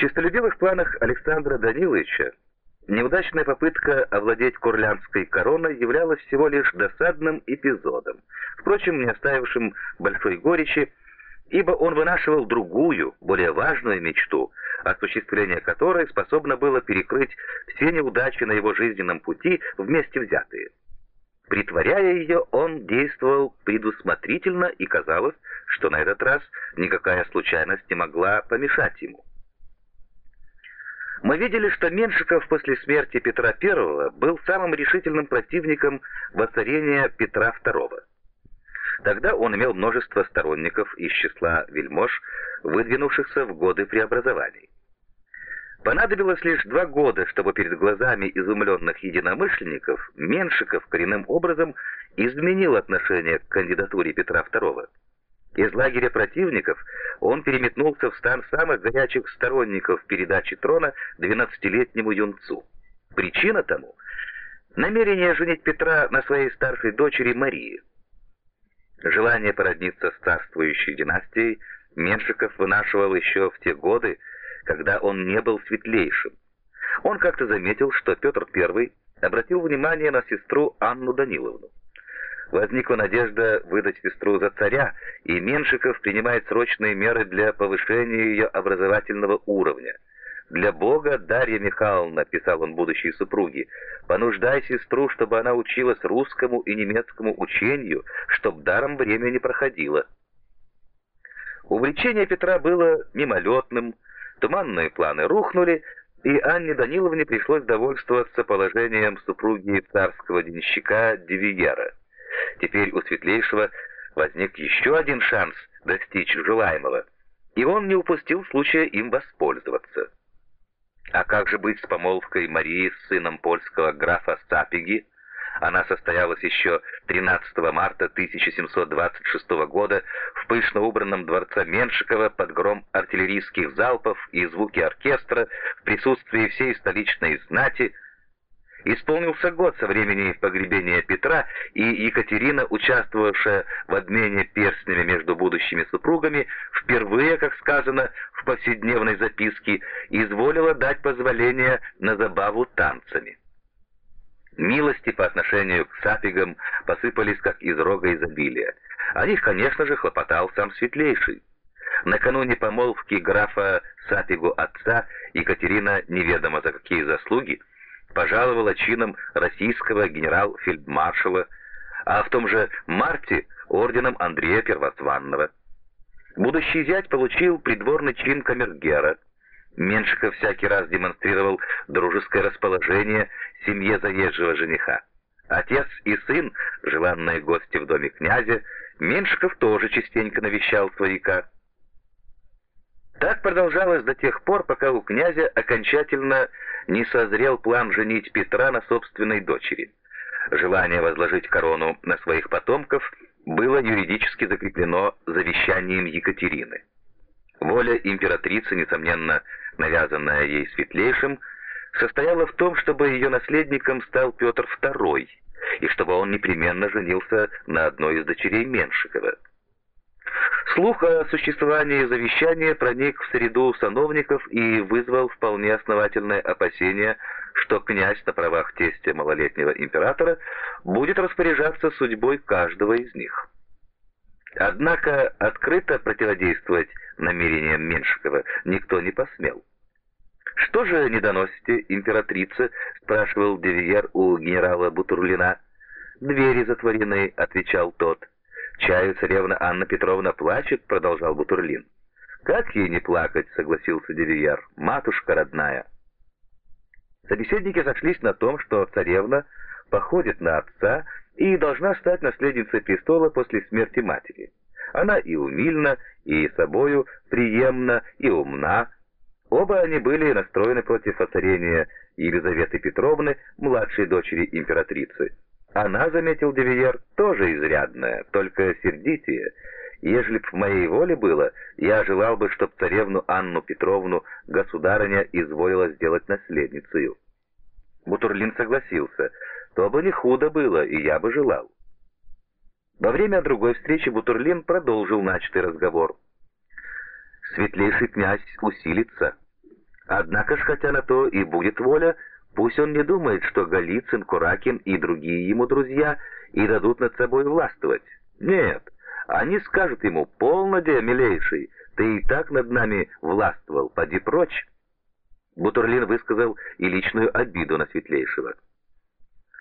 честолюбивых планах Александра Даниловича неудачная попытка овладеть курлянской короной являлась всего лишь досадным эпизодом, впрочем, не оставившим большой горечи, ибо он вынашивал другую, более важную мечту, осуществление которой способно было перекрыть все неудачи на его жизненном пути вместе взятые. Притворяя ее, он действовал предусмотрительно, и казалось, что на этот раз никакая случайность не могла помешать ему. Мы видели, что Меншиков после смерти Петра I был самым решительным противником воцарения Петра II. Тогда он имел множество сторонников из числа вельмож, выдвинувшихся в годы преобразований. Понадобилось лишь 2 года, чтобы перед глазами изумленных единомышленников Меншиков коренным образом изменил отношение к кандидатуре Петра II. Из лагеря противников он переметнулся в стан самых горячих сторонников передачи трона 12-летнему юнцу. Причина тому — намерение женить Петра на своей старшей дочери Марии. Желание породниться с царствующей династией Меншиков вынашивал еще в те годы, когда он не был светлейшим. Он как-то заметил, что Петр I обратил внимание на сестру Анну Даниловну. Возникла надежда выдать сестру за царя, и Меншиков принимает срочные меры для повышения ее образовательного уровня. «Для Бога, Дарья Михайловна», — писал он будущей супруге, — «понуждай сестру, чтобы она училась русскому и немецкому учению, чтоб даром время не проходило». Увлечение Петра было мимолетным, туманные планы рухнули, и Анне Даниловне пришлось довольствоваться положением супруги царского денщика Девиера. Теперь у Светлейшего возник еще один шанс достичь желаемого, и он не упустил случая им воспользоваться. А как же быть с помолвкой Марии с сыном польского графа Сапеги? Она состоялась еще 13 марта 1726 года в пышно убранном дворце Меншикова под гром артиллерийских залпов и звуки оркестра в присутствии всей столичной знати. Исполнился год со времени погребения Петра, и Екатерина, участвовавшая в обмене перстнями между будущими супругами, впервые, как сказано в повседневной записке, изволила дать позволение на забаву танцами. Милости по отношению к Сапегам посыпались как из рога изобилия. О них, конечно же, хлопотал сам Светлейший. Накануне помолвки графа Сапегу отца Екатерина, неведомо за какие заслуги, пожаловала чином российского генерал-фельдмаршала, а в том же марте орденом Андрея Первозванного. Будущий зять получил придворный чин камергера. Меншиков всякий раз демонстрировал дружеское расположение семье заезжего жениха. Отец и сын, желанные гости в доме князя, Меншиков тоже частенько навещал свояка. Так продолжалось до тех пор, пока у князя окончательно не созрел план женить Петра на собственной дочери. Желание возложить корону на своих потомков было юридически закреплено завещанием Екатерины. Воля императрицы, несомненно навязанная ей Светлейшим, состояла в том, чтобы ее наследником стал Петр II, и чтобы он непременно женился на одной из дочерей Меншикова. Слух о существовании завещания проник в среду сановников и вызвал вполне основательное опасение, что князь на правах тестя малолетнего императора будет распоряжаться судьбой каждого из них. Однако открыто противодействовать намерениям Меншикова никто не посмел. «Что же не доносите, императрица?» — спрашивал Девиер у генерала Бутурлина. «Двери затворены», — отвечал тот. «Чаю царевна Анна Петровна плачет», — продолжал Бутурлин. «Как ей не плакать?» — согласился Девиер. «Матушка родная». Собеседники сошлись на том, что царевна походит на отца и должна стать наследницей престола после смерти матери. Она и умильна, и собою приемна, и умна. Оба они были настроены против воцарения Елизаветы Петровны, младшей дочери императрицы. Она, заметил Девиер, тоже изрядная, только сердитее. Ежели б в моей воле было, я желал бы, чтоб царевну Анну Петровну государыня изволила сделать наследницею. Бутурлин согласился. То бы не худо было, и я бы желал. Во время другой встречи Бутурлин продолжил начатый разговор. «Светлейший князь усилится. Однако ж, хотя на то и будет воля, пусть он не думает, что Голицын, Куракин и другие ему друзья и дадут над собой властвовать. Нет, они скажут ему: «Полноте, милейший, ты и так над нами властвовал, поди прочь». Бутурлин высказал и личную обиду на Светлейшего.